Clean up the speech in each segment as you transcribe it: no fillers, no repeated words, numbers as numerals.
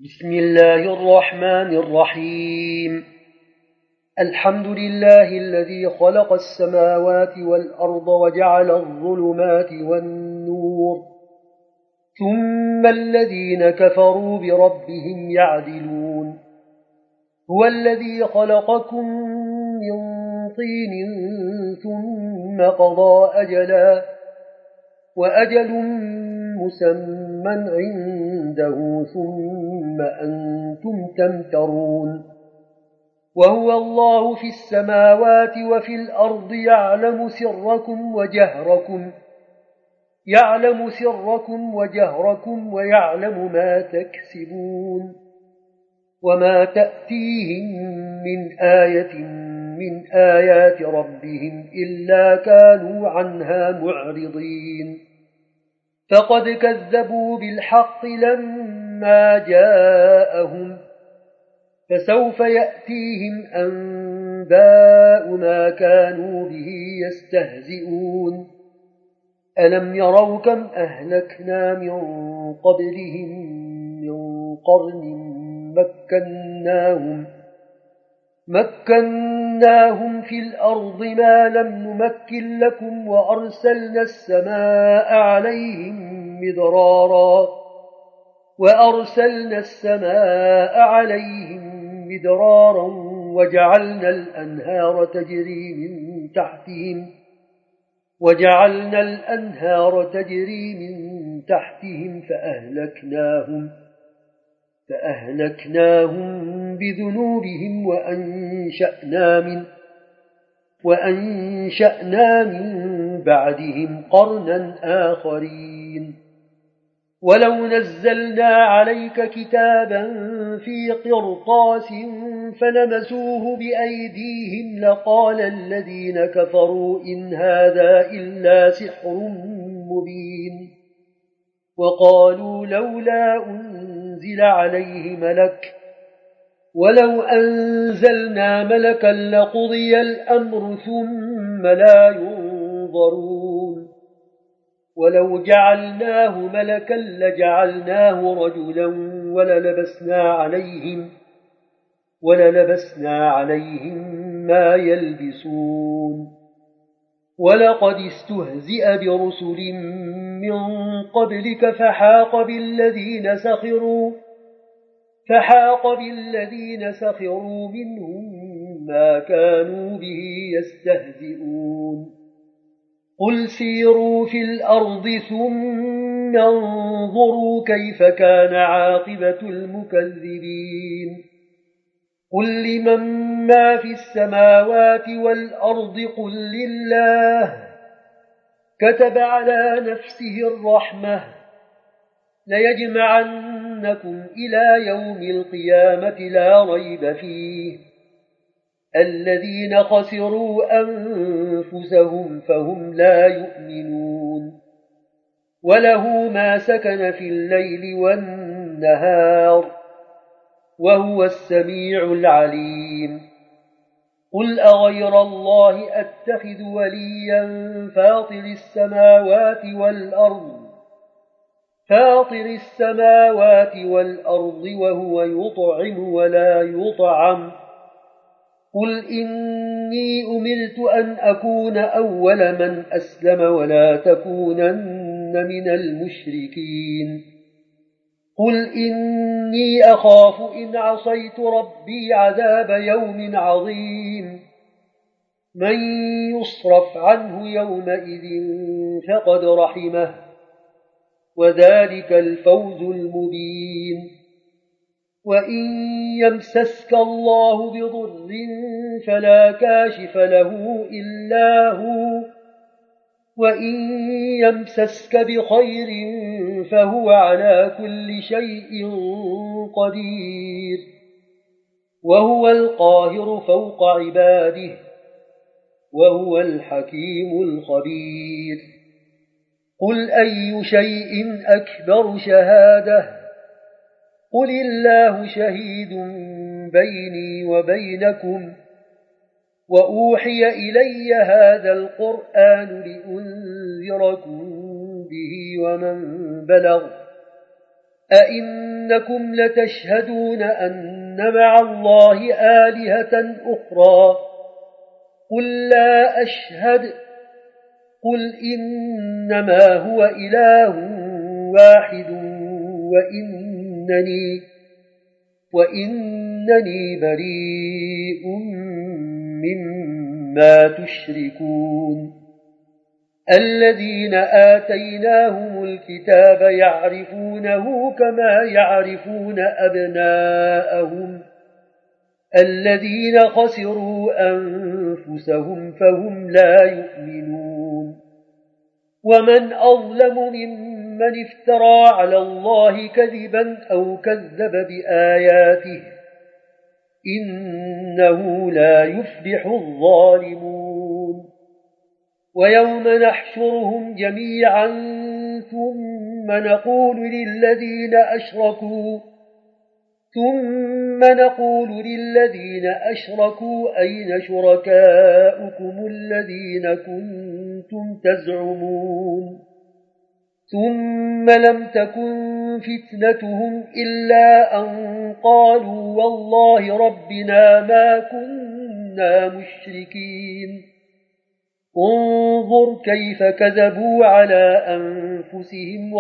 بسم الله الرحمن الرحيم. الحمد لله الذي خلق السماوات والأرض وجعل الظلمات والنور، ثم الذين كفروا بربهم يعدلون. هو الذي خلقكم من طين ثم قضى أجلا، وأجل مسمى عنده ثم أنتم تمترون. وهو الله في السماوات وفي الأرض يعلم سركم وجهركم ويعلم ما تكسبون. وما تأتيهم من آية من آيات ربهم إلا كانوا عنها معرضين. فقد كذبوا بالحق لما جاءهم، فسوف يأتيهم أنباء ما كانوا به يستهزئون. ألم يروا كم أهلكنا من قبلهم من قرن مكناهم في الأرض ما لم نمكن لكم، وأرسلنا السماء عليهم مدرارا وجعلنا الأنهار تجري من تحتهم فأهلكناهم بذنوبهم وأنشأنا من بعدهم قرنا آخرين. ولو نزلنا عليك كتابا في قرطاس فلمسوه بأيديهم لقال الذين كفروا إن هذا إلا سحر مبين. وقالوا لولا أنزل عليه ملك، ولو أنزلنا ملكا لقضي الأمر ثم لا ينظرون. ولو جعلناه ملكا لجعلناه رجلا وللبسنا عليهم ما يلبسون. ولقد استهزئ برسل من قبلك فحاق بالذين سخروا منهم ما كانوا به يستهزئون. قل سيروا في الأرض ثم انظروا كيف كان عاقبة المكذبين. قل لمن ما في السماوات والأرض قل لله. كتب على نفسه الرحمة ليجمعنكم إلى يوم القيامة لا ريب فيه. الذين خسروا أنفسهم فهم لا يؤمنون. وله ما سكن في الليل والنهار وهو السميع العليم. قل أغير الله أتخذ وليا فاطر السماوات والأرض وهو يطعم ولا يطعم. قل إني أمرت أن أكون أول من أسلم ولا تكونن من المشركين. قل إني أخاف إن عصيت ربي عذاب يوم عظيم. من يصرف عنه يومئذ فقد رحمه، وذلك الفوز المبين. وإن يمسسك الله بضر فلا كاشف له إلا هو، وإن يمسسك بخير فهو على كل شيء قدير. وهو القاهر فوق عباده وهو الحكيم الخبير. قل أي شيء أكبر شهادة؟ قل الله شهيد بيني وبينكم. وأوحي إلي هذا القرآن لأنذركم به ومن بلغ أئنكم لتشهدون أن مع الله آلهة أخرى قل لا أشهد قل إنما هو إله واحد وإنني بريء مما تشركون الذين آتيناهم الكتاب يعرفونه كما يعرفون أبناءهم الذين خسروا أنفسهم فهم لا يؤمنون ومن أظلم ممن افترى على الله كذبا أو كذب بآياته إنه لا يفلح الظالمون ويوم نحشرهم جميعا ثم نقول للذين أشركوا أين شركاؤكم الذين كنتم تزعمون ثم لم تكن فتنتهم إلا أن قالوا والله ربنا ما كنا مشركين انظر كيف كذبوا على أنفسهم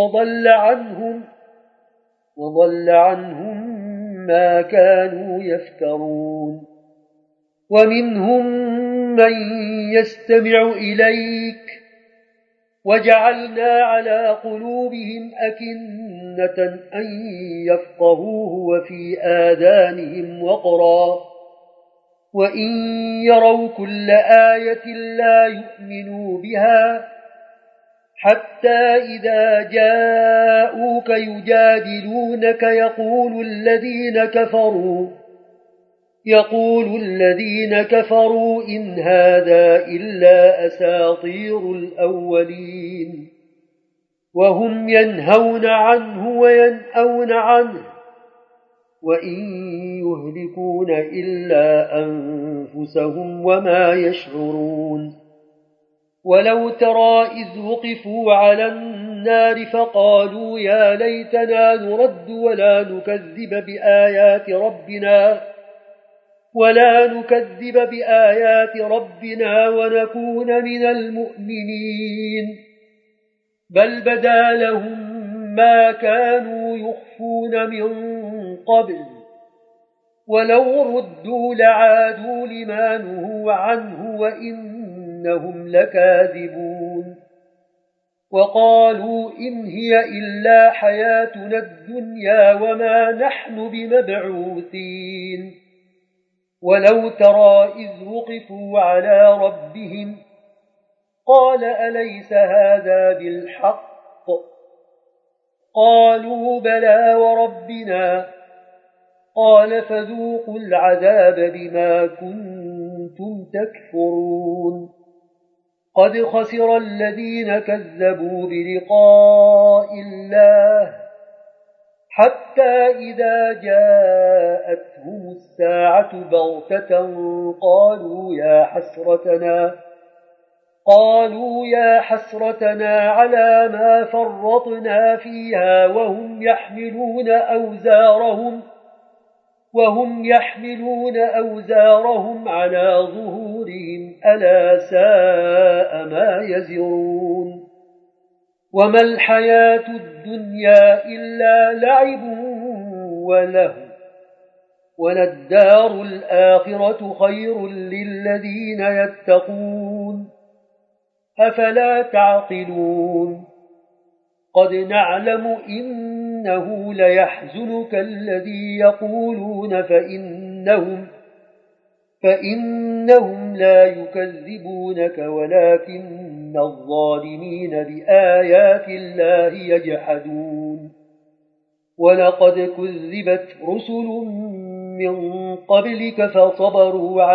وضل عنهم ما كانوا يفترون ومنهم من يستمع إليك وجعلنا على قلوبهم أكنة أن يفقهوه وفي آذانهم وقرا وإن يروا كل آية لا يؤمنوا بها حتى إذا جاءوك يجادلونك يقول الذين كفروا إن هذا إلا أساطير الأولين وهم ينهون عنه وينأون عنه وإن يهلكون إلا أنفسهم وما يشعرون ولو ترى إذ وقفوا على النار فقالوا يا ليتنا نرد ولا نكذب بآيات ربنا ونكون من المؤمنين بل بدا لهم ما كانوا يخفون من قبل ولو ردوا لعادوا لما نهوا عنه وإنهم لكاذبون وقالوا إن هي إلا حياتنا الدنيا وما نحن بمبعوثين ولو ترى إذ وقفوا على ربهم قال أليس هذا بالحق قالوا بلى وربنا قال فذوقوا العذاب بما كنتم تكفرون قد خسر الذين كذبوا بلقاء الله حتى إذا جاءتهم الساعة بغتة قالوا يا حسرتنا على ما فرطنا فيها وهم يحملون أوزارهم على ظهورهم ألا ساء ما يزرون وما الحياة الدنيا إلا لعب وله وللدار الآخرة خير للذين يتقون أفلا تعقلون قد نعلم إنه ليحزنك الذي يقولون فإنهم لا يكذبونك ولكن الظالمين بآيات الله يجحدون ولقد كذبت رسل من قبلك فصبروا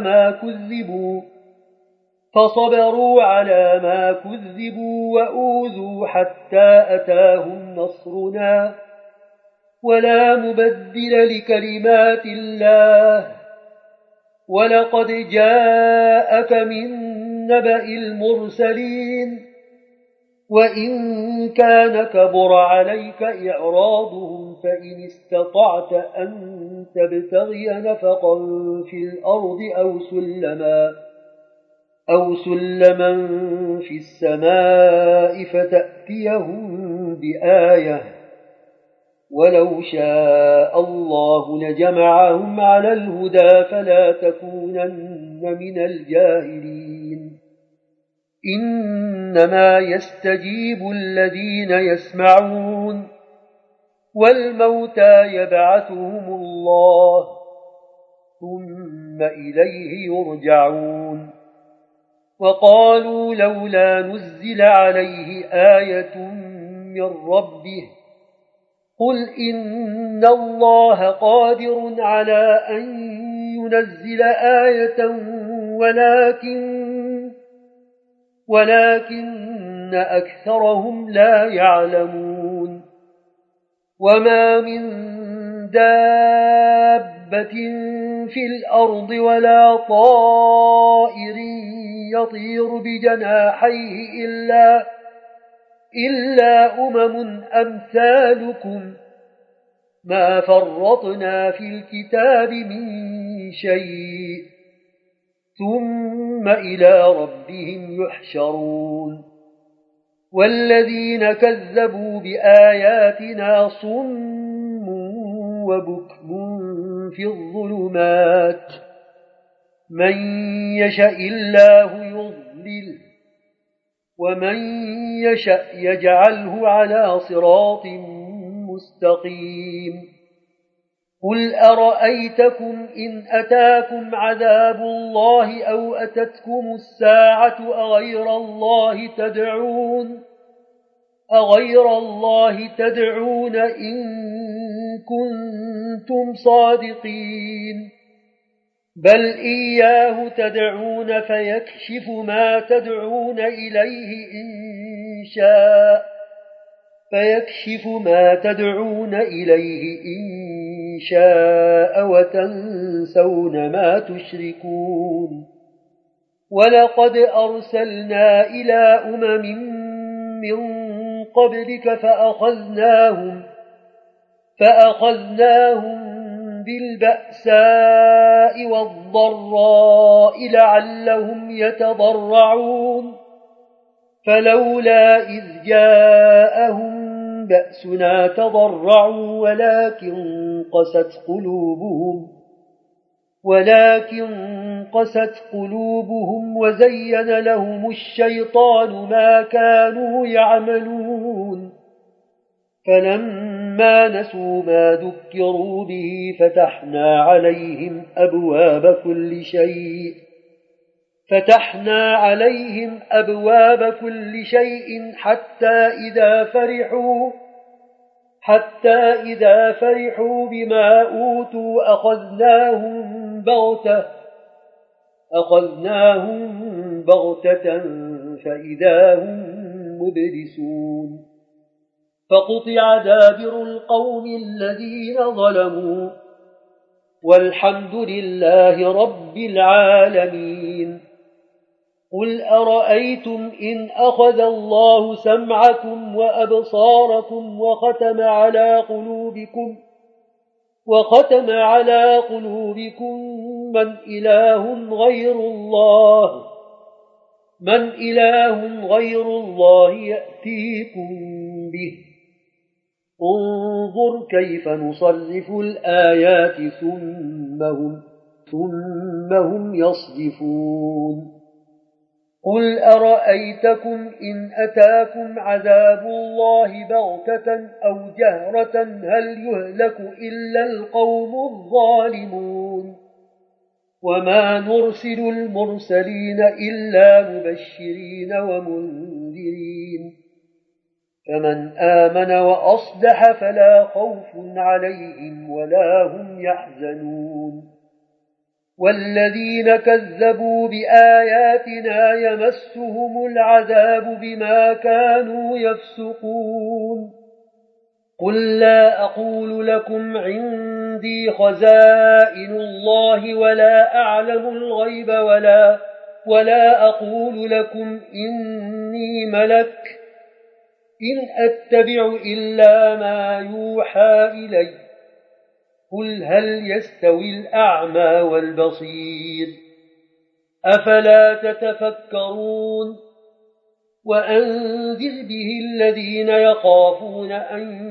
على ما كذبوا وأوذوا حتى أتاهم نصرنا ولا مبدل لكلمات الله ولقد جاءك من نبأ المرسلين وإن كان كبر عليك إعراضهم فإن استطعت أن تبتغي نفقا في الأرض أو سلما في السماء فتأتيهم بآية ولو شاء الله لجمعهم على الهدى فلا تكونن من الجاهلين إنما يستجيب الذين يسمعون والموتى يبعثهم الله ثم إليه يرجعون وقالوا لولا نزل عليه آية من ربه قل إن الله قادر على أن ينزل آية ولكن أكثرهم لا يعلمون وما من دابة في الأرض ولا طائر يطير بجناحيه إلا أمم أمثالكم ما فرطنا في الكتاب من شيء ثم إلى ربهم يحشرون والذين كذبوا بآياتنا صم وبكم في الظلمات من يشاء الله يضلل ومن يشاء يجعله على صراط مستقيم قل أرأيتكم إن أتاكم عذاب الله أو أتتكم الساعة أغير الله تدعون إن كنتم صادقين بل إياه تدعون فيكشف ما تدعون إليه إن شاء وتنسون ما تشركون ولقد أرسلنا إلى أمم من قبلك فأخذناهم بالبأساء والضراء لعلهم يتضرعون فلولا إذ جاءهم بأسنا تضرعوا ولكن قست قلوبهم وزين لهم الشيطان ما كانوا يعملون فلما نسوا ما ذكروا به فتحنا عليهم أبواب كل شيء حتى إذا فرحوا بما أوتوا أخذناهم بغتة فإذا هم مبلسون فقطع دابر القوم الذين ظلموا والحمد لله رب العالمين قل أرأيتم إن أخذ الله سمعكم وأبصاركم وختم على قلوبكم من إله غير الله يأتيكم به انظر كيف نصرف الآيات ثم هم يصدفون قل أرأيتكم إن أتاكم عذاب الله بغتة أو جهرة هل يهلك إلا القوم الظالمون وما نرسل المرسلين إلا مبشرين ومنذرين فمن آمن وأصلح فلا خوف عليهم ولا هم يحزنون والذين كذبوا بآياتنا يمسهم العذاب بما كانوا يفسقون قل لا أقول لكم عندي خزائن الله ولا أعلم الغيب ولا أقول لكم إني ملك إن أتبع إلا ما يوحى إلي قل هل يستوي الأعمى والبصير أفلا تتفكرون وأنذر به الذين يخافون أن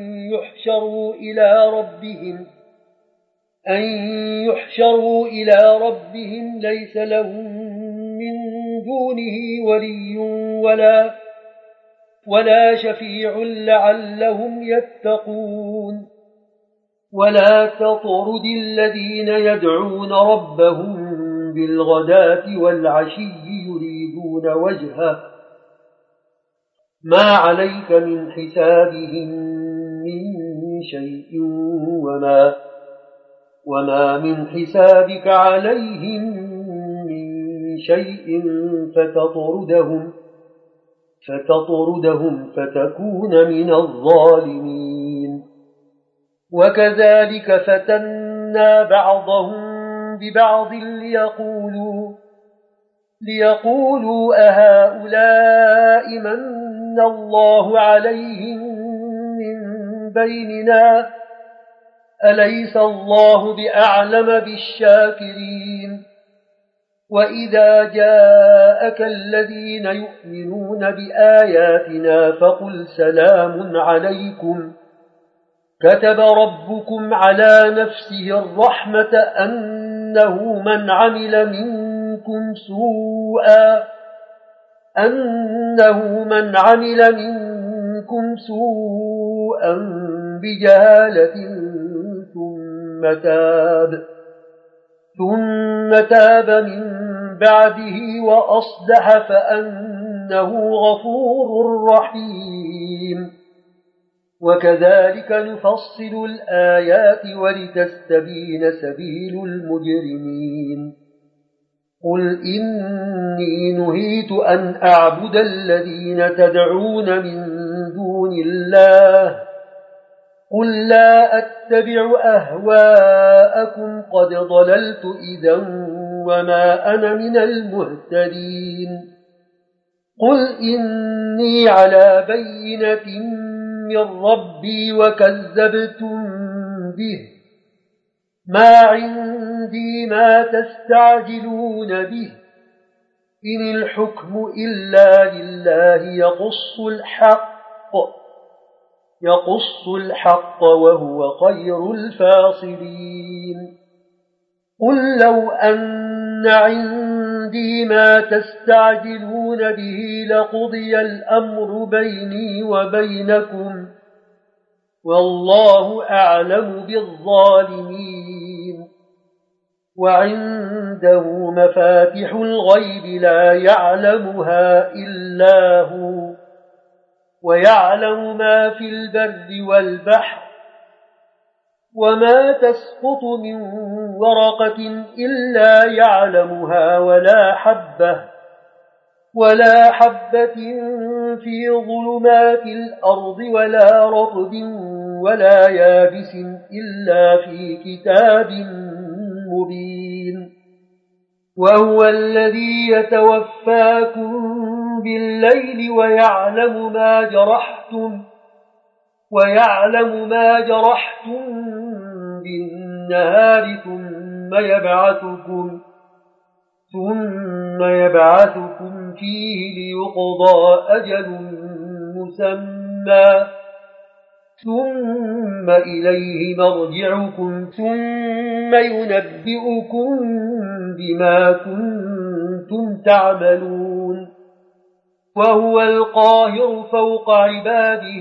يحشروا إلى ربهم ليس لهم من دونه ولي ولا شفيع لعلهم يتقون ولا تطرد الذين يدعون ربهم بالغداة والعشي يريدون وجهه ما عليك من حسابهم من شيء وما من حسابك عليهم من شيء فتطردهم فتكون من الظالمين وكذلك فتنا بعضهم ببعض ليقولوا أهؤلاء من الله عليهم من بيننا أليس الله بأعلم بالشاكرين وإذا جاءك الذين يؤمنون بآياتنا فقل سلام عليكم كتب ربكم على نفسه الرحمة أنه من عمل منكم سوءا بجهالة ثم تاب من بعده وأصلح فأنه غفور رحيم وكذلك نفصل الآيات ولتستبين سبيل المجرمين قل إني نهيت أن أعبد الذين تدعون من دون الله قل لا أتبع أهواءكم قد ضللت إذا وما أنا من المهتدين قل إني على بينة من ربي وكذبتم به ما عندي ما تستعجلون به إن الحكم إلا لله يقص الحق وهو خير الفاصلين قل لو أن عندي ما تستعجلون به لقضي الأمر بيني وبينكم والله أعلم بالظالمين وعنده مفاتح الغيب لا يعلمها إلا هو ويعلم ما في البر والبحر وما تسقط من ورقة إلا يعلمها ولا حبة في ظلمات الأرض ولا رطب ولا يابس إلا في كتاب مبين وهو الذي يتوفاكم بالليل ويعلم ما جرحتم بالنهار ثم يبعثكم فيه ليقضى أجل مسمى ثم إليه مرجعكم ثم ينبئكم بما كنتم تعملون وهو القاهر فوق عباده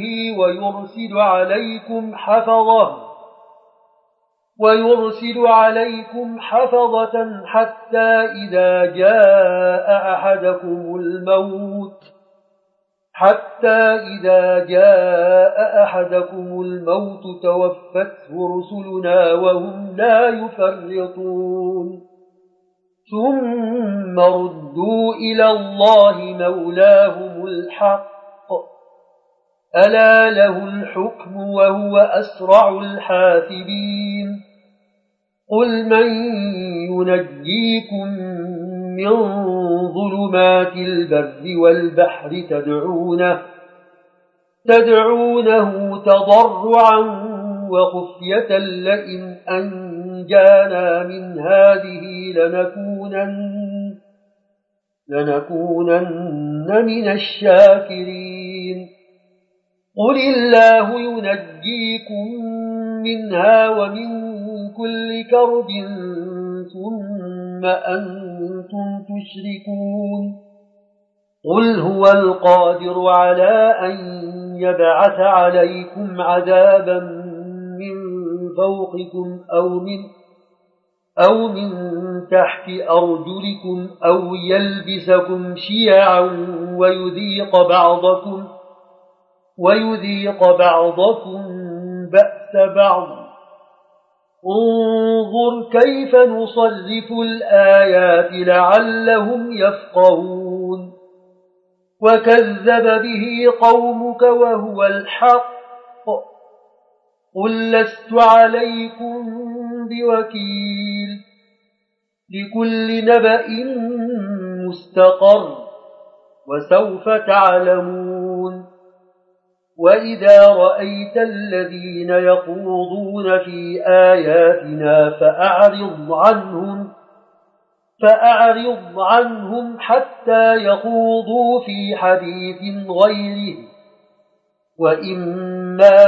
ويرسل عليكم حفظة حتى إذا جاء أحدكم الموت توفته رسلنا وهم لا يفرطون ثم ردوا إلى الله مولاهم الحق ألا له الحكم وهو أسرع الحاسبين قل من ينجيكم من ظلمات البر والبحر تدعونه تضرعا وخفية لئن أنجانا من هذه لنكونن من الشاكرين قل الله ينجيكم منها ومن كل كرب ثم أنتم تشركون قل هو القادر على أن يبعث عليكم عذابا من فوقكم أو من تحت أرجلكم أو يلبسكم شيعا ويذيق بعضكم بأس بعض انظر كيف نصرف الآيات لعلهم يفقهون وكذب به قومك وهو الحق قل لست عليكم بوكيل لكل نبأ مستقر وسوف تعلمون وإذا رأيت الذين يخوضون في آياتنا فأعرض عنهم حتى يخوضوا في حديث غيره وإما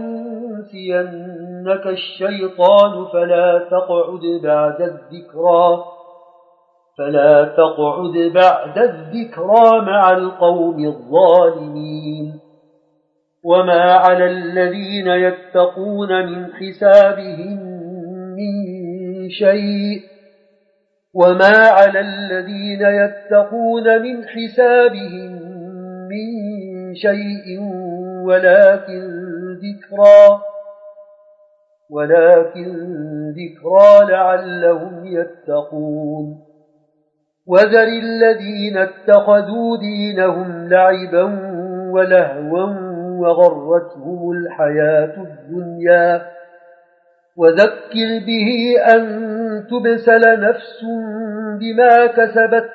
ينسينك الشيطان فلا تقعد بعد الذكرى مع القوم الظالمين وما على الذين يتقون من حسابهم من شيء ولكن ذكرى لعلهم يتقون وذر الذين اتخذوا دينهم لعبا ولهوا وغرتهم الحياة الدنيا وذكر به أن تبسل نفس بما كسبت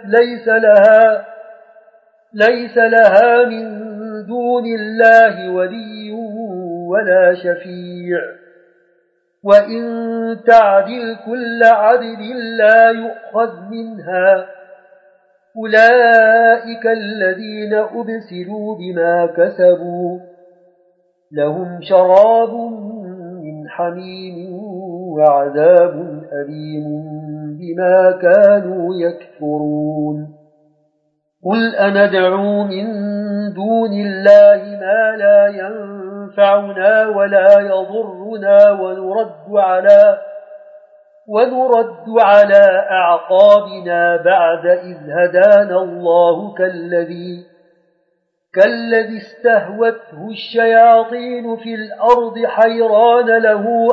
ليس لها من دون الله ولي ولا شفيع وإن تعدل كل عدل لا يؤخذ منها أولئك الذين أبسلوا بما كسبوا لهم شراب من حميم وعذاب أليم بما كانوا يكفرون قل أندعو من دون الله ما لا ينفعنا ولا يضرنا ونرد على أعقابنا بعد إذ هدانا الله كالذي استهوته الشياطين في الأرض حيران له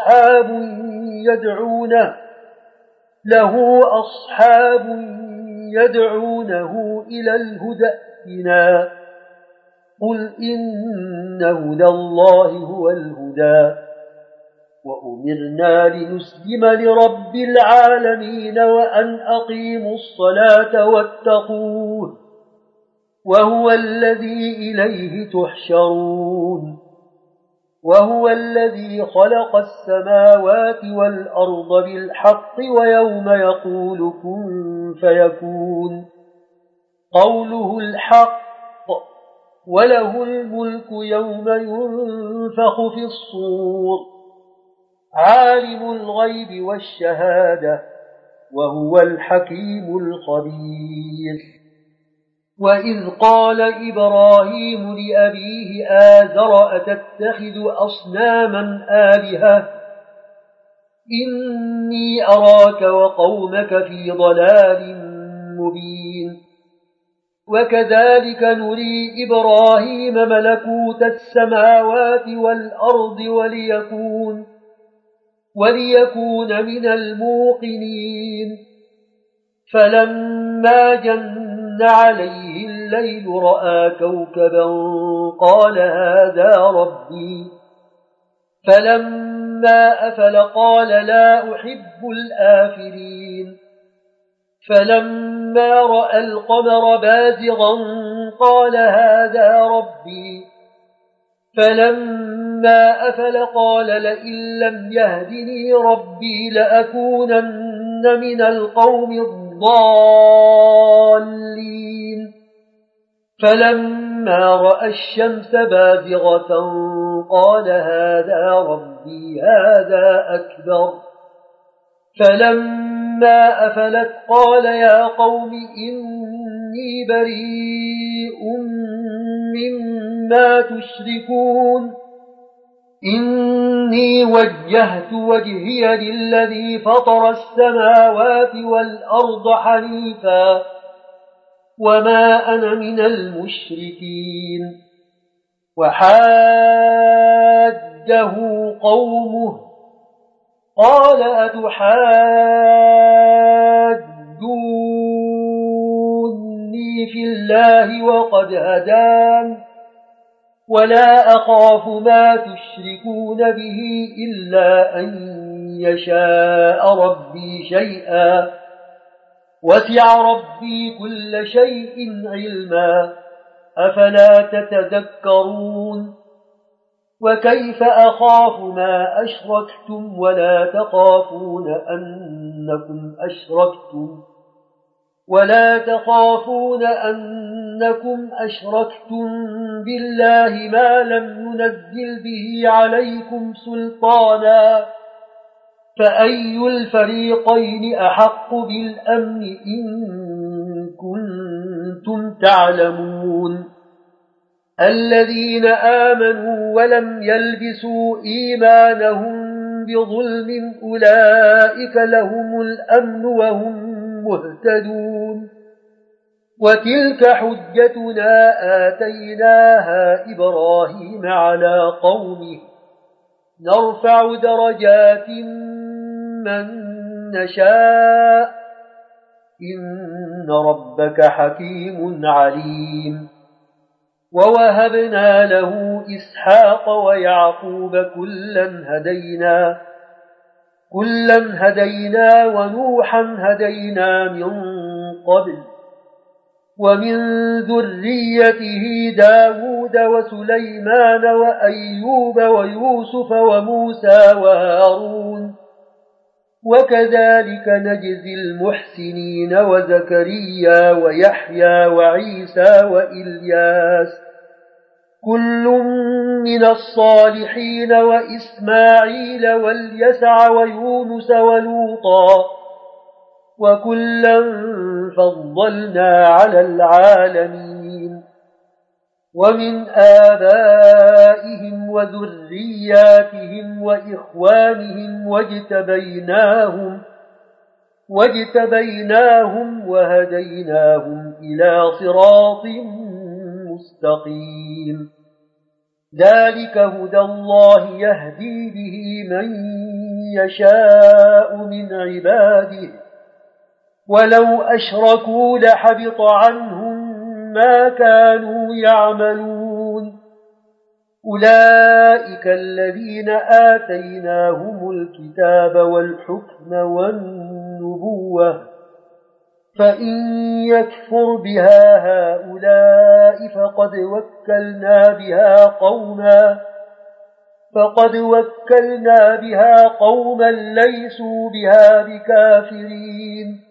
أصحاب يدعونه إلى الهدى ائتنا قل إن هدى الله هو الهدى وأمرنا لنسلم لرب العالمين وأن أقيموا الصلاة واتقوه وهو الذي إليه تحشرون وهو الذي خلق السماوات والأرض بالحق ويوم يقول كن فيكون قوله الحق وله الملك يوم ينفخ في الصور عالم الغيب والشهادة وهو الحكيم الخبير وإذ قال إبراهيم لأبيه آزر أتتخذ أصناما آلهة إني أراك وقومك في ضلال مبين وكذلك نري إبراهيم ملكوت السماوات والأرض وليكون من الموقنين فلما جن عليه الليل رأى كوكبا قال هذا ربي فلما أفل قال لا أحب الآفلين فلما رأى القمر بازغا قال هذا ربي فلما أفل قال لئن لم يهدني ربي لأكونن من القوم الضالين فلما رأى الشمس بازغة قال هذا ربي هذا أكبر فلما أفلت قال يا قوم إني بريء مما تشركون إني وجهت وجهي للذي فطر السماوات والأرض حنيفا وما أنا من المشركين وحاجه قومه قال أتحاجوني في الله وقد هدان ولا أخاف ما تشركون به إلا أن يشاء ربي شيئا وسع ربي كل شيء علما أفلا تتذكرون وكيف أخاف ما أشركتم ولا تخافون أنكم أشركتم بالله ما لم ينزل به عليكم سلطانا فأي الفريقين أحق بالأمن إن كنتم تعلمون الذين آمنوا ولم يلبسوا إيمانهم بظلم أولئك لهم الأمن وهم مهتدون وتلك حجتنا آتيناها إبراهيم على قومه نرفع درجات من نشاء إن ربك حكيم عليم ووهبنا له إسحاق ويعقوب كلا هدينا ونوحا هدينا من قبل ومن ذريته داود وسليمان وأيوب ويوسف وموسى وهارون وكذلك نجزي المحسنين وزكريا ويحيى وعيسى وإلياس كل من الصالحين وإسماعيل واليسع ويونس ولوطا وكلا فضلنا على العالمين ومن آبائهم وذرياتهم وإخوانهم واجتبيناهم وهديناهم إلى صراط مستقيم ذلك هدى الله يهدي به من يشاء من عباده ولو أشركوا لحبط عنهم ما كانوا يعملون أولئك الذين آتيناهم الكتاب والحكم والنبوة فإن يكفر بها هؤلاء فقد وكلنا بها قوما ليسوا بها بكافرين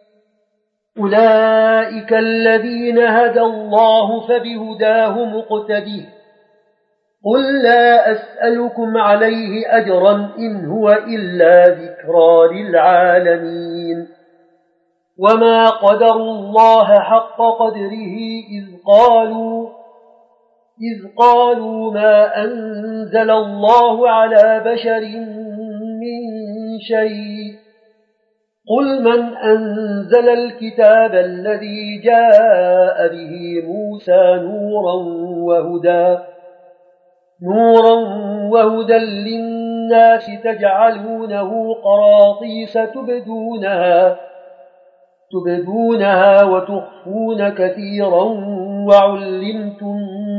أولئك الذين هدى الله فبهداه مقتده قل لا أسألكم عليه أجرا إن هو إلا ذكرى للعالمين وما قدروا الله حق قدره إذ قالوا ما أنزل الله على بشر من شيء قل من أنزل الكتاب الذي جاء به موسى نورا وهدى للناس تجعلونه قراطيس تبدونها وتخفون كثيرا وعلمتم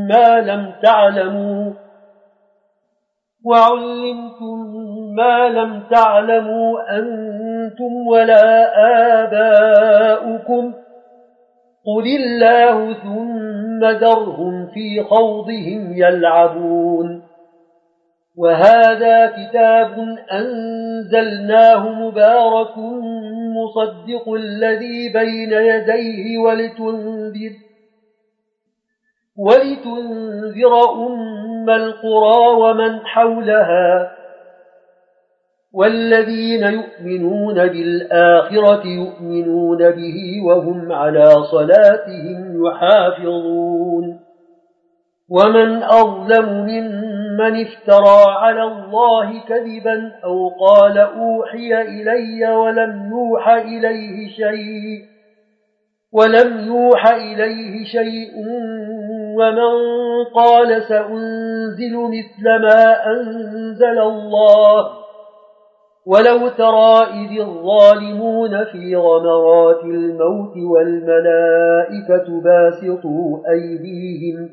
ما لم تعلموا أنتم ولا آباؤكم قل الله ثم ذرهم في خوضهم يلعبون وهذا كتاب أنزلناه مبارك مصدق الذي بين يديه ولتنذر أم القرى ومن حولها والذين يؤمنون بالآخرة يؤمنون به وهم على صلاتهم يحافظون ومن أظلم ممن افترى على الله كذبا أو قال أوحي إلي ولم يوحى إليه شيء ومن قال سأنزل مثل ما أنزل الله ولو ترى إذ الظالمون في غمرات الموت والملائكة باسطوا أيديهم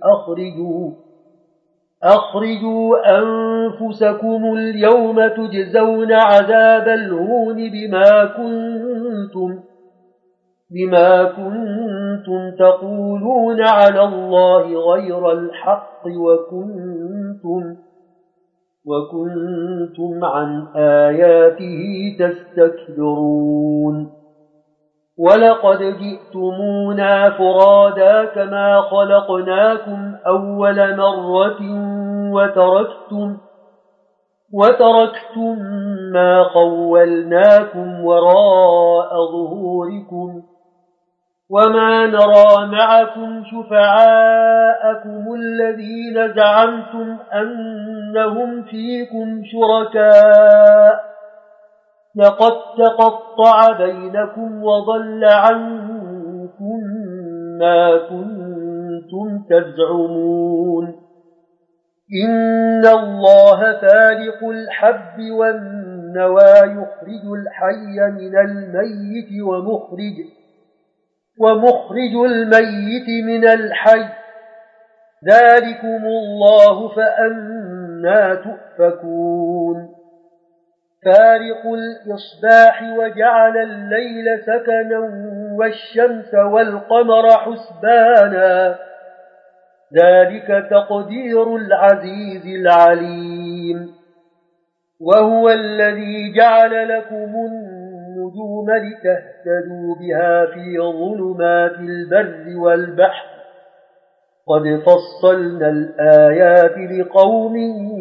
أخرجوا أنفسكم اليوم تجزون عذاب الهون بما كنتم تقولون على الله غير الحق وكنتم عن آياته تستكبرون ولقد جئتمونا فرادا كما خلقناكم أول مرة وتركتم ما خولناكم وراء ظهوركم وما نرى معكم شفعاءكم الذين زعمتم أنهم فيكم شركاء لقد تقطع بينكم وضل عنكم ما كنتم تزعمون إن الله فالق الحب والنوى يخرج الحي من الميت ومخرج الميت من الحي ذلكم الله فأنى تؤفكون فارق الإصباح وجعل الليل سكنا والشمس والقمر حسبانا ذلك تقدير العزيز العليم وهو الذي جعل لكم النجوم لتهتدوا بها في ظلمات البر والبحر قد فصلنا الآيات لقوم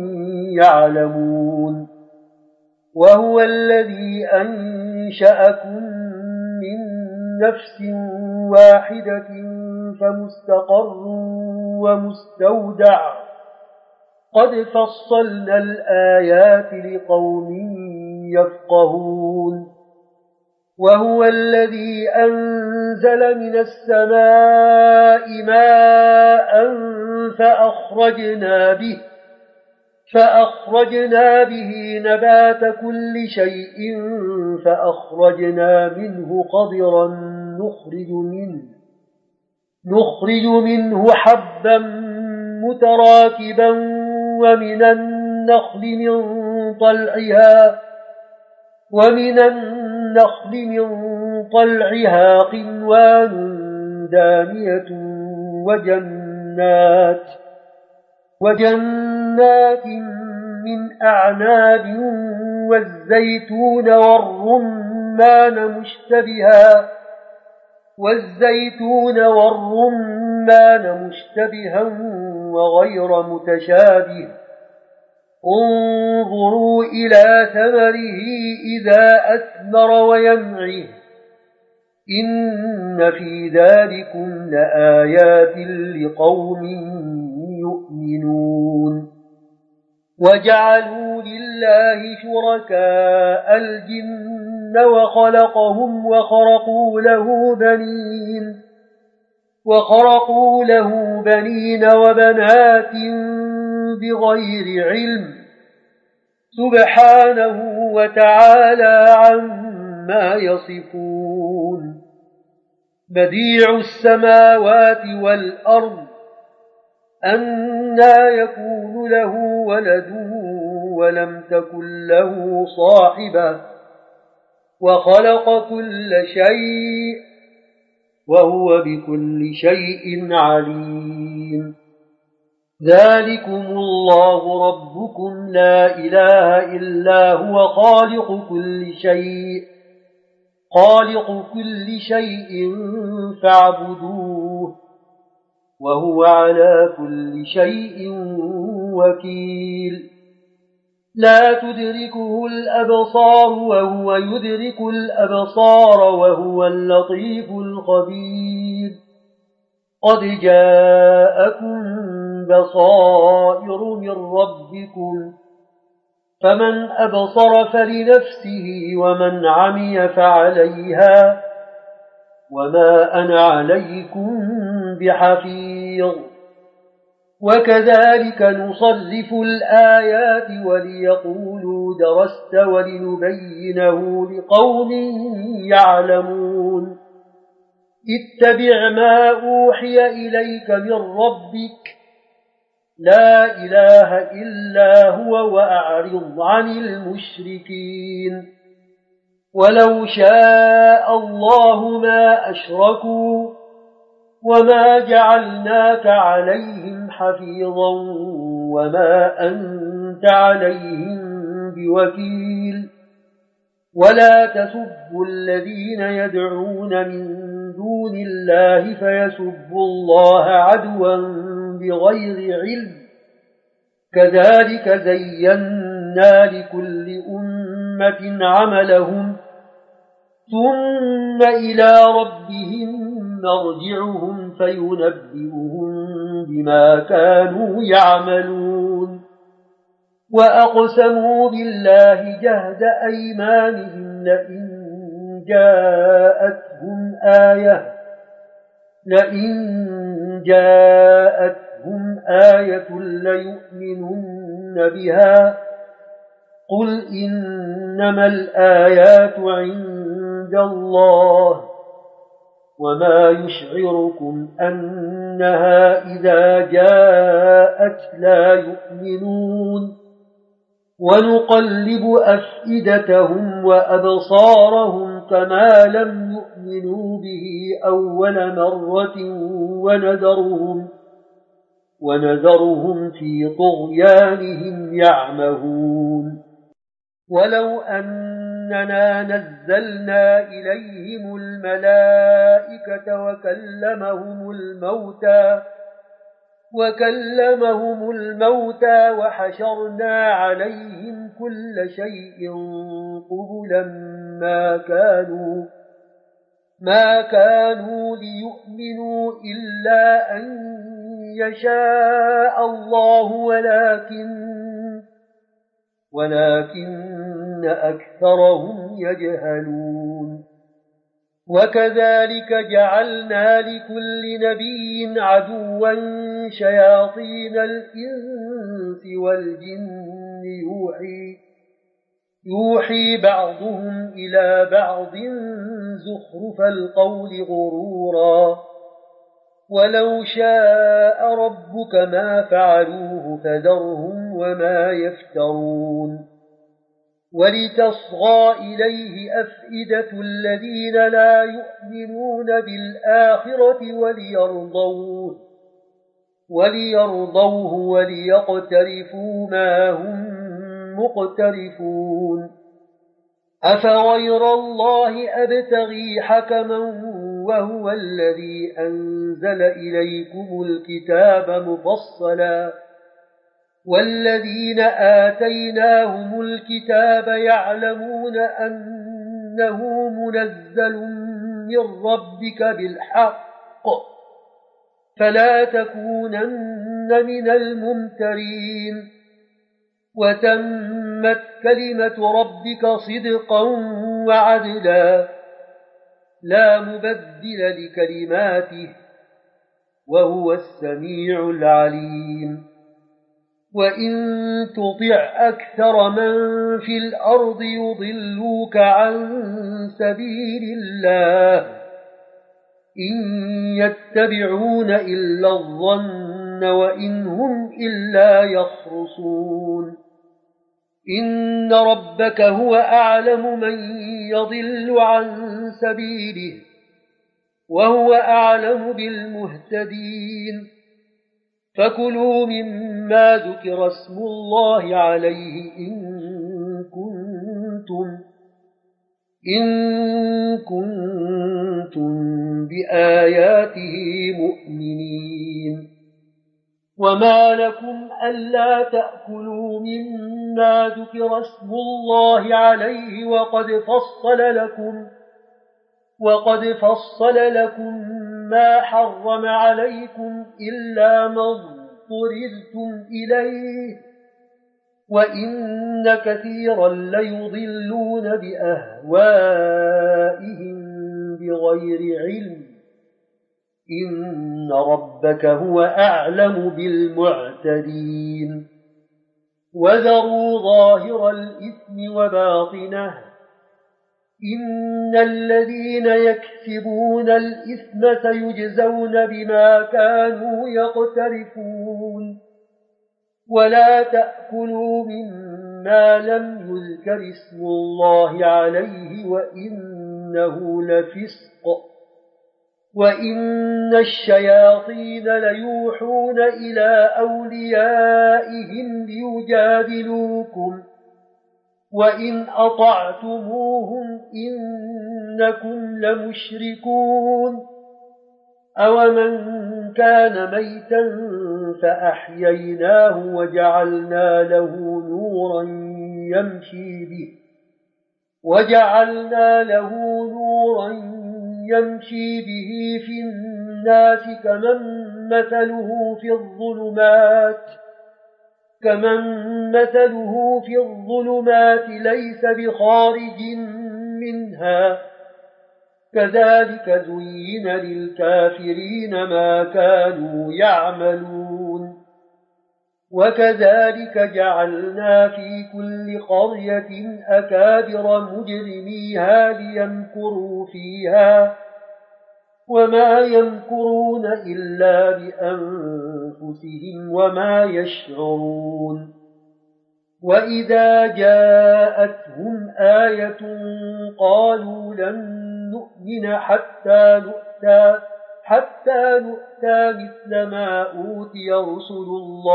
يعلمون وهو الذي أنشأكم من نفس واحدة فمستقر ومستودع قد فصلنا الآيات لقوم يفقهون وهو الذي أنزل من السماء ماء فأخرجنا به نبات كل شيء فأخرجنا منه قضرا نخرج منه حبا متراكبا ومن النخل من طلعها قنوان دانية وجنات من أعناب والزيتون والرمان مشتبها وغير متشابه انظروا إلى ثمره إذا أثمر وينعه إن في ذلكم لآيات لقوم يؤمنون وجعلوا لله شركاء الجن وخلقهم وخرقوا له بنين وبنات بغير علم سبحانه وتعالى عما يصفون بديع السماوات والأرض أنى يكون له ولد ولم تكن له صاحبة وخلق كل شيء وهو بكل شيء عليم ذلكم الله ربكم لا إله إلا هو خالق كل شيء فاعبدوه وهو على كل شيء وكيل لا تدركه الأبصار وهو يدرك الأبصار وهو اللطيف الخبير قد جاءكم بصائر من ربكم فمن أبصر فلنفسه ومن عمي فعليها وما أنا عليكم بحفيظ وكذلك نصرف الآيات وليقولوا درست ولنبينه لقوم يعلمون اتبع ما أوحي إليك من ربك لا إله إلا هو وأعرض عن المشركين ولو شاء الله ما أشركوا وما جعلناك عليهم حفيظا وما أنت عليهم بوكيل ولا تسبوا الذين يدعون من دون الله فيسبوا الله عدوا بغير علم كذلك زينا لكل أمة عملهم ثم إلى ربهم مرجعهم فينبئهم بما كانوا يعملون وأقسموا بالله جهد أيمانهم لئن جاءتهم آية ليؤمنن بها قل إنما الآيات عند الله وما يشعركم أنها إذا جاءت لا يؤمنون ونقلب أفئدتهم وأبصارهم كما لم يؤمنوا به أول مرة ونذرهم في طغيانهم يعمهون ولو أننا نزلنا إليهم الملائكة وكلمهم الموتى وحشرنا عليهم كل شيء قبلا ما كانوا ليؤمنوا إلا أن يشاء الله ولكن أكثرهم يجهلون وكذلك جعلنا لكل نبي عدوا شياطين الإنس والجن يوحي بعضهم إلى بعض زخرف القول غرورا ولو شاء ربك ما فعلوه فذرهم وما يفترون ولتصغى إليه أفئدة الذين لا يؤمنون بالآخرة وليرضوه وليقترفوا ما هم مقترفون أفغير الله أبتغي حكما وهو الذي أنزل إليكم الكتاب مفصلا والذين آتيناهم الكتاب يعلمون أنه منزل من ربك بالحق فلا تكونن من الممترين وتمت كلمة ربك صدقا وعدلا لا مبدل لكلماته وهو السميع العليم وإن تطع أكثر من في الأرض يضلوك عن سبيل الله إن يتبعون إلا الظن وإن هم إلا يخرصون إن ربك هو أعلم من يضل عن سبيله وهو أعلم بالمهتدين فكلوا مما ذكر اسم الله عليه إن كنتم بآياته مؤمنين وما لكم ألا تأكلوا مما ذكر اسم الله عليه وقد فصل لكم ما حرم عليكم إلا ما اضطررتم إليه وإن كثيرا ليضلون بأهوائهم بغير علم إن ربك هو أعلم بالمعتدين وذروا ظاهر الإثم وباطنه إن الذين يكسبون الإثم سيجزون بما كانوا يقترفون ولا تأكلوا مما لم يذكر اسم الله عليه وإنه لفسق وإن الشياطين ليوحون إلى أوليائهم ليجادلوكم وإن أطعتموهم إنكم لمشركون أومن كان ميتا فأحييناه وجعلنا له نورا يمشي به في الناس كمن مثله في الظلمات ليس بخارج منها كذلك زين للكافرين ما كانوا يعملون وكذلك جعلنا في كل قرية أكابر مجرميها ليمكروا فيها وما يمكرون إلا بأنفسهم وما يشعرون وإذا جاءتهم آية قالوا لن نؤمن حتى نؤتى مثل ما أوتي رسل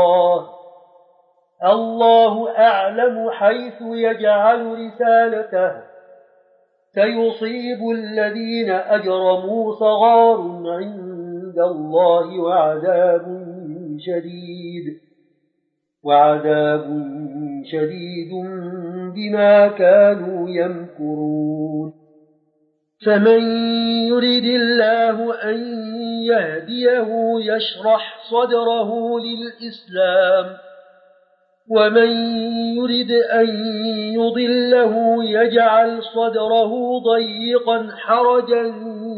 الله أعلم حيث يجعل رسالته سيصيب الذين أجرموا صغار عند الله وعذاب شديد بما كانوا يمكرون فمن يرد الله أن يهديه يشرح صدره للإسلام ومن يرد أن يضله يجعل صدره ضيقا حرجا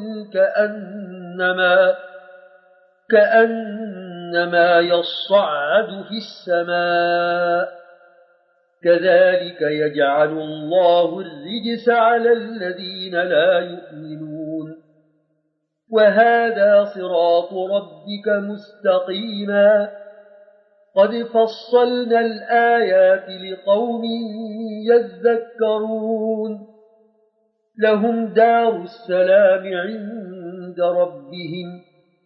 كأنما يصعد في السماء كذلك يجعل الله الرجس على الذين لا يؤمنون وهذا صراط ربك مستقيما قد فصلنا الآيات لقوم يذكرون لهم دار السلام عند ربهم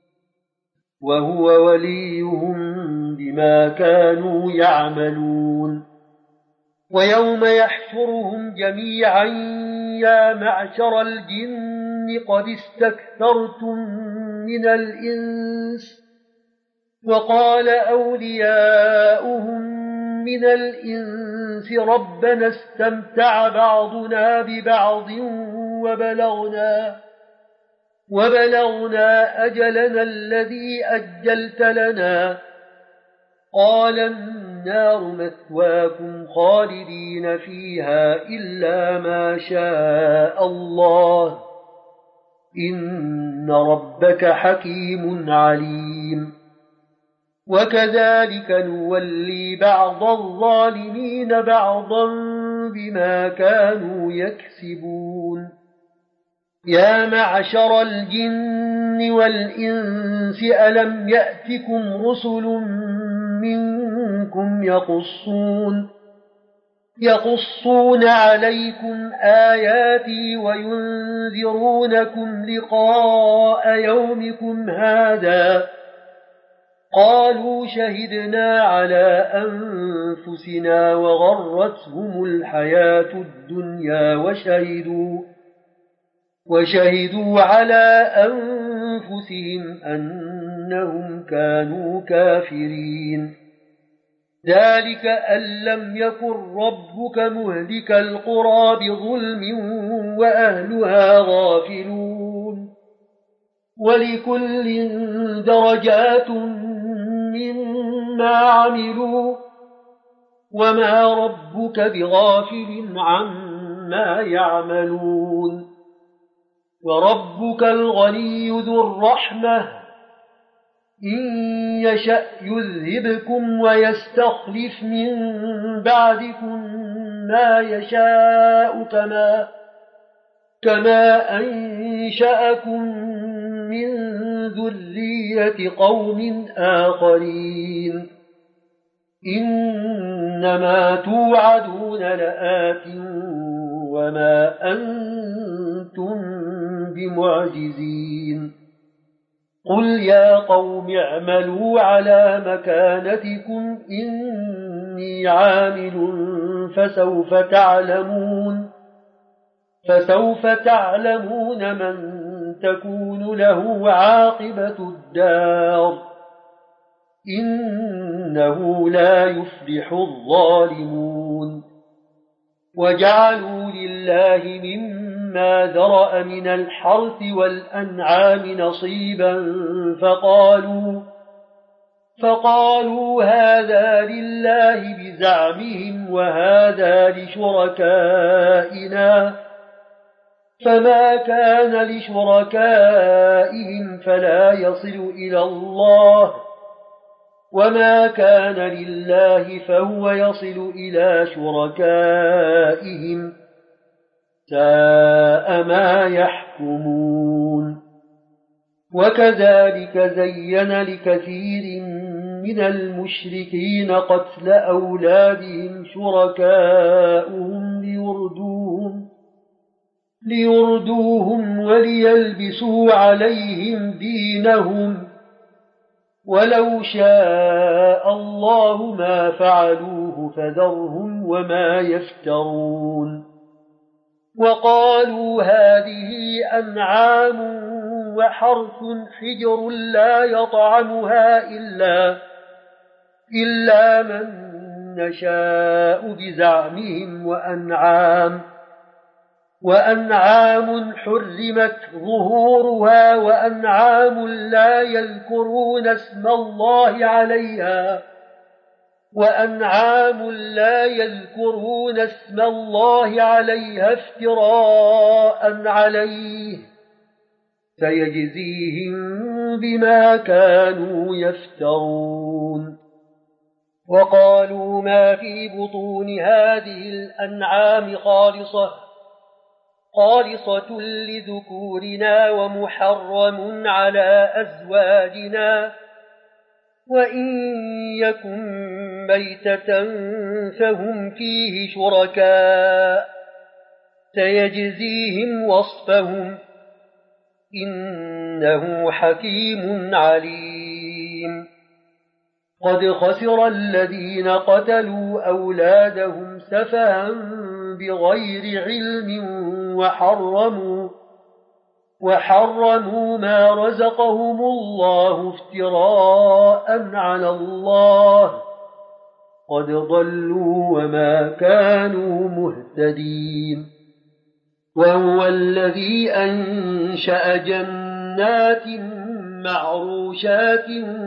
وهو وليهم بما كانوا يعملون ويوم يحشرهم جميعا يا معشر الجن قد استكثرتم من الإنس وقال أولياؤهم من الإنس ربنا استمتع بعضنا ببعض وبلغنا أجلنا الذي أجلت لنا قال النار مثواكم خالدين فيها إلا ما شاء الله إن ربك حكيم عليم وكذلك نولي بعض الظالمين بعضا بما كانوا يكسبون يا معشر الجن والإنس ألم يأتكم رسل منكم يقصون عليكم آياتي وينذرونكم لقاء يومكم هذا قالوا شهدنا على أنفسنا وغرتهم الحياة الدنيا وشهدوا على أنفسهم أنهم كانوا كافرين. ذلك أن لم يكن ربك مهلك القرى بظلم وأهلها غافلون. ولكل درجات مما عملوا وما ربك بغافل عما يعملون. وربك الغني ذو الرحمة إن يشأ يذهبكم ويستخلف من بعدكم ما يشاء كما أنشأكم من ذرية قوم آخرين. إنما توعدون لآت وما أنتم بمعجزين. قل يا قوم اعملوا على مكانتكم إني عامل فسوف تعلمون من تكون له عاقبة الدار. إنه لا يفلح الظالمون. وجعلوا لله مما ذرأ من الحرث والأنعام نصيبا فقالوا هذا لله بزعمهم وهذا لشركائنا، فما كان لشركائهم فلا يصل إلى الله، وما كان لله فهو يصل إلى شركائهم. ساء ما يحكمون. وكذلك زين لكثير من المشركين قتل أولادهم شركاؤهم ليردوهم وليلبسوا عليهم دينهم، ولو شاء الله ما فعلوه فذرهم وما يفترون. وقالوا هذه أنعام وحرث حجر لا يطعمها إلا من نشاء بزعمهم، وأنعام حرمت ظهورها وأنعام لا يذكرون اسم الله عليها افتراء عليه، سيجزيهم بما كانوا يفترون. وقالوا ما في بطون هذه الأنعام خالصة لذكورنا ومحرم على أزواجنا، وإن يكن ميتة فهم فيه شركاء، سيجزيهم وصفهم إنه حكيم عليم. قد خسر الذين قتلوا أولادهم سفها بغير علم وحرموا ما رزقهم الله افتراء على الله، قد ضلوا وما كانوا مهتدين. وهو الذي أنشأ جنات معروشات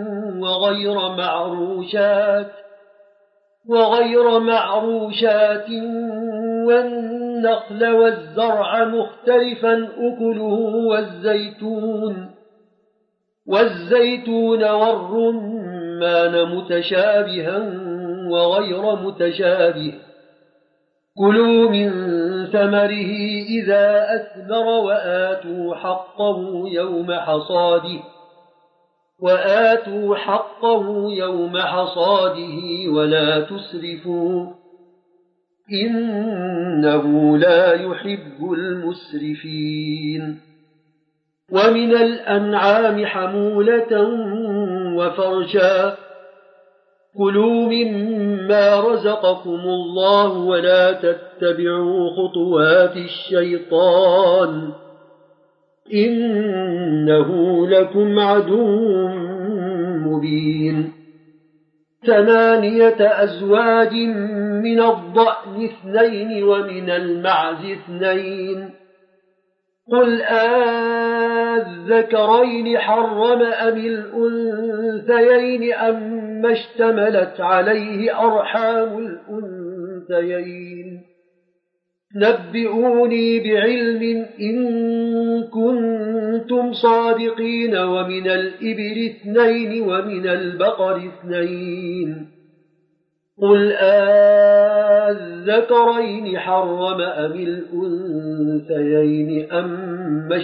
وغير معروشات والنخل والزرع مختلفا أكله والزيتون والرمان متشابها وغير متشابه، كلوا من ثمره إذا أثمر وآتوا حقه يوم حصاده ولا تسرفوا إنه لا يحب المسرفين. ومن الأنعام حمولة وفرشا كلوا مما رزقكم الله ولا تتبعوا خطوات الشيطان إنه لكم عدو مبين 8 أزواج من الضأن 2 ومن المعز 2 قل أذكرين حرم أم الأنثيين أما اشتملت عليه أرحام الأنثيين نبئوني بعلم إن كنتم صادقين ومن الإبل 2 ومن البقر 2 قل أذكرين حرم أم الأنثيين أما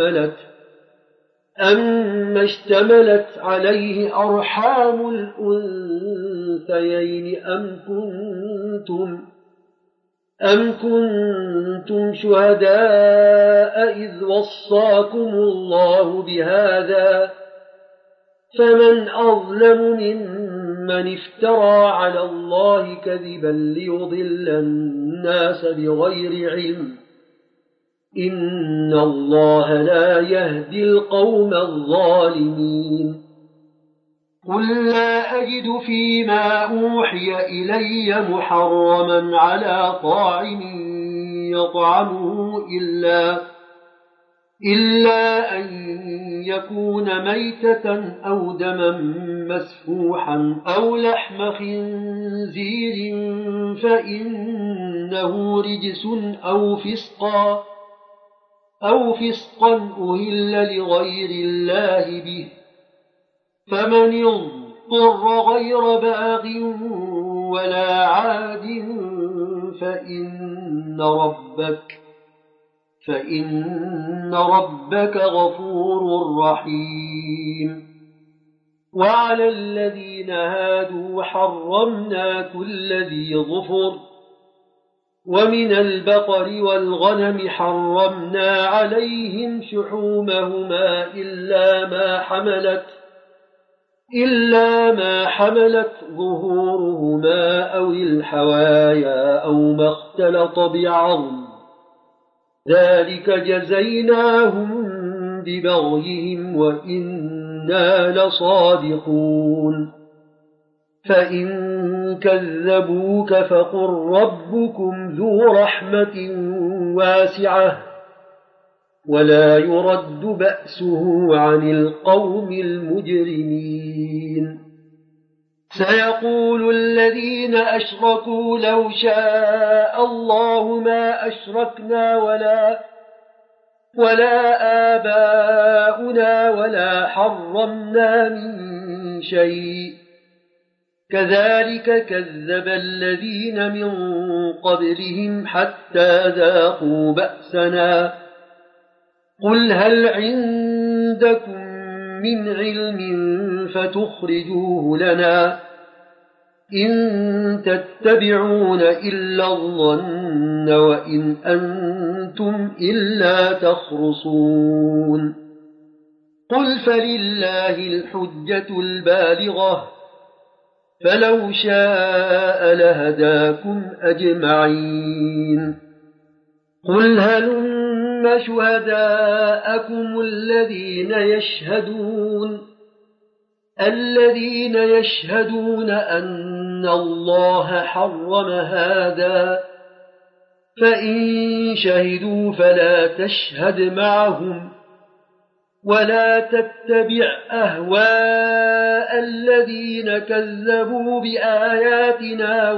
اشتملت عليه أرحام الأنثيين أم كنتم شهداء إذ وصاكم الله بهذا فمن أظلم ممن افترى على الله كذبا ليضل الناس بغير علم إن الله لا يهدي القوم الظالمين قل لا أجد فيما أوحي إلي محرما على طاعم يطعمه إلا أن يكون ميتة أو دما مسفوحا أو لحم خنزير فإنه رجس أو فسقا أهل لغير الله به فمن اضطر غير باغ ولا عاد فإن ربك غفور رحيم وعلى الذين هادوا حرمنا كل ذي ظفر ومن البقر والغنم حرمنا عليهم شحومهما إلا ما حملت ظهورهما أو الحوايا أو ما اختلط بعظم ذلك جزيناهم ببغيهم وإنا لصادقون فإن كذبوك فقل ربكم ذو رحمة واسعة ولا يرد بأسه عن القوم المجرمين سيقول الذين أشركوا لو شاء الله ما أشركنا ولا آباؤنا ولا حرمنا من شيء كذلك كذب الذين من قبلهم حتى ذاقوا بأسنا قل هل عندكم من علم فتخرجوه لنا إن تتبعون إلا الظن وإن أنتم إلا تخرصون قل فلله الحجة البالغة فلو شاء لهداكم أجمعين قل هلم شهداءكم الذين يشهدون أن الله حرم هذا فإن شهدوا فلا تشهد معهم ولا تتبع أهواء الذين كذبوا بآياتنا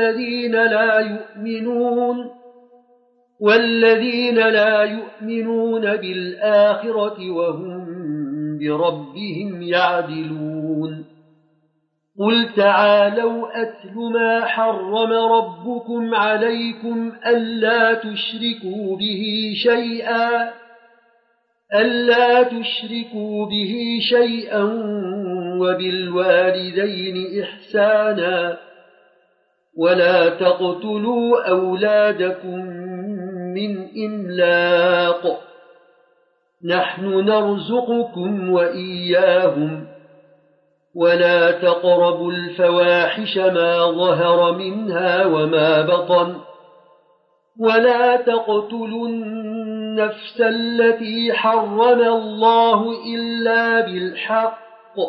والذين لا يؤمنون بالآخرة وهم بربهم يعدلون قل تعالوا أتل ما حرم ربكم عليكم ألا تشركوا به شيئا وبالوالدين إحسانا ولا تقتلوا أولادكم من إملاق نحن نرزقكم وإياهم ولا تقربوا الفواحش ما ظهر منها وما بطن ولا تقتلوا النفس التي حرم الله إلا بالحق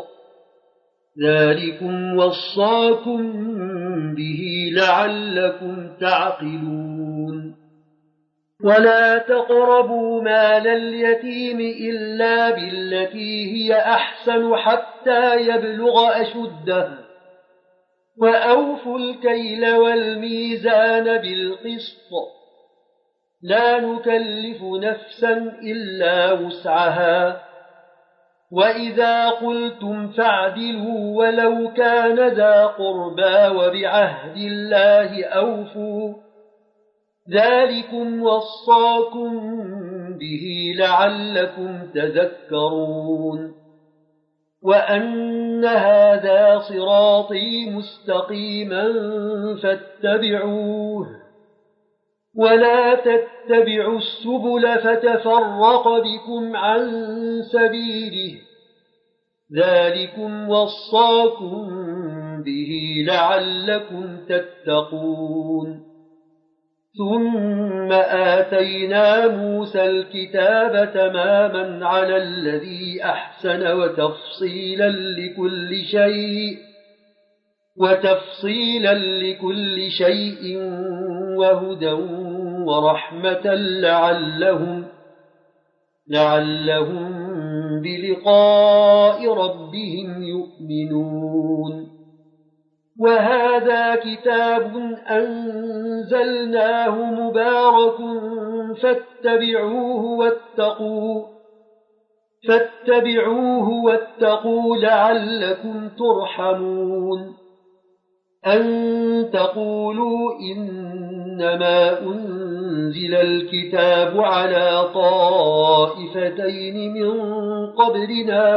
ذلكم وصاكم به لعلكم تعقلون ولا تقربوا مال اليتيم إلا بالتي هي أحسن حتى يبلغ أشده وأوفوا الكيل والميزان بالقسط لا نكلف نفسا إلا وسعها وإذا قلتم فاعدلوا ولو كان ذا قربى وبعهد الله أوفوا ذلكم وصاكم به لعلكم تذكرون وأن هذا صراطي مستقيما فاتبعوه ولا تتبعوا السبل فتفرق بكم عن سبيله ذلكم وصاكم به لعلكم تتقون ثم آتينا موسى الكتاب تماما على الذي أحسن وتفصيلا لكل شيء وهدى ورحمة لعلهم بلقاء ربهم يؤمنون وهذا كتاب أنزلناه مبارك فاتبعوه واتقوا لعلكم ترحمون أن تقولوا إنما أنزل الكتاب على طائفتين من قبلنا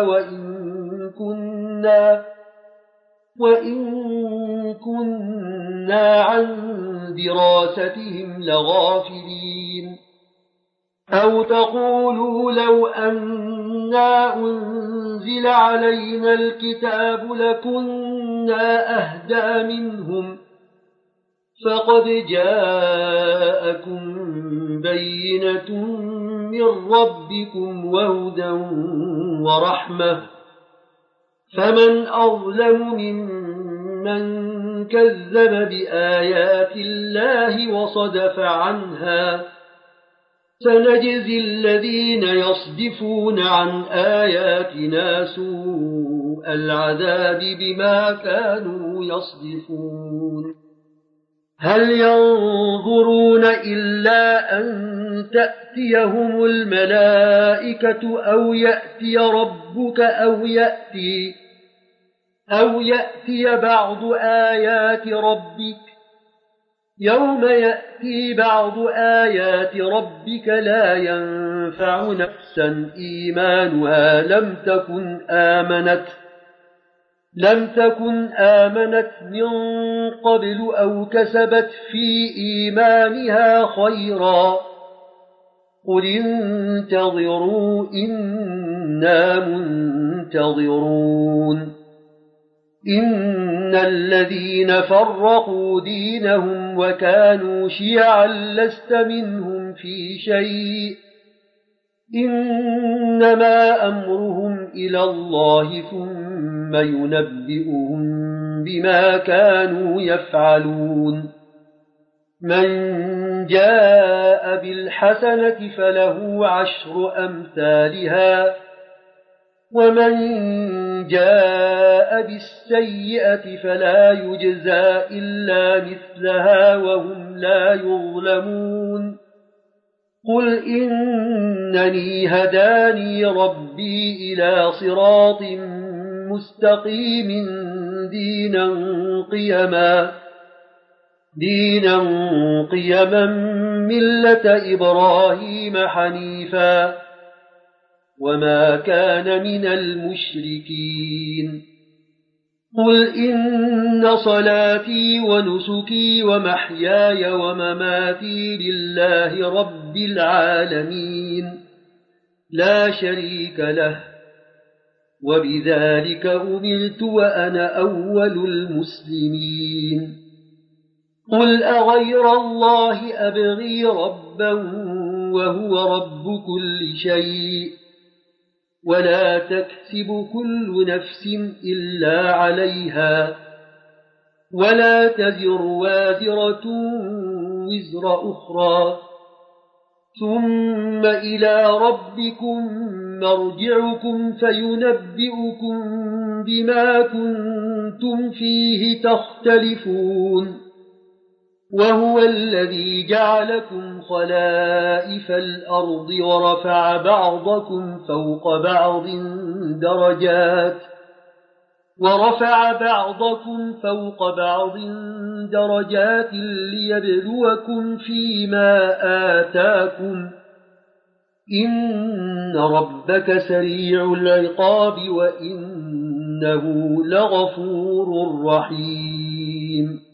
وإن كنا عن دراستهم لغافلين أو تقولوا لو أنا أنزل علينا الكتاب لكنا أهدى منهم فقد جاءكم بينة من ربكم وهدى ورحمة فمن أظلم ممن كذب بآيات الله وصدف عنها سنجزي الذين يصدفون عن آياتنا سوء العذاب بما كانوا يصدفون هل ينظرون إلا أن تأتيهم الملائكة أو يأتي ربك أو يأتي بعض آيات ربك يوم يأتي بعض آيات ربك لا ينفع نفسا إيمانها لم تكن آمنت من قبل أو كسبت في إيمانها خيرا قل انتظروا إنا منتظرون إن الذين فرقوا دينهم وكانوا شيعا لست منهم في شيء إنما أمرهم إلى الله ثم ينبئهم بما كانوا يفعلون من جاء بالحسنة فله 10 أمثالها ومن جاء بالسيئة فلا يجزى إلا مثلها وهم لا يظلمون قل إنني هداني ربي إلى صراط مستقيم دينا قيما ملة إبراهيم حنيفا وما كان من المشركين قل إن صلاتي ونسكي ومحياي ومماتي لله رب العالمين لا شريك له وبذلك أمرت وأنا أول المسلمين قل أغير الله أبغي ربا وهو رب كل شيء ولا تكسب كل نفس إلا عليها ولا تزر وازرة وزر أخرى ثم إلى ربكم مرجعكم فينبئكم بما كنتم فيه تختلفون وهو الذي جعلكم خلائف الأرض ورفع بعضكم فوق بعض درجات ليبلوكم فيما آتاكم إن ربك سريع العقاب وإنه لغفور رحيم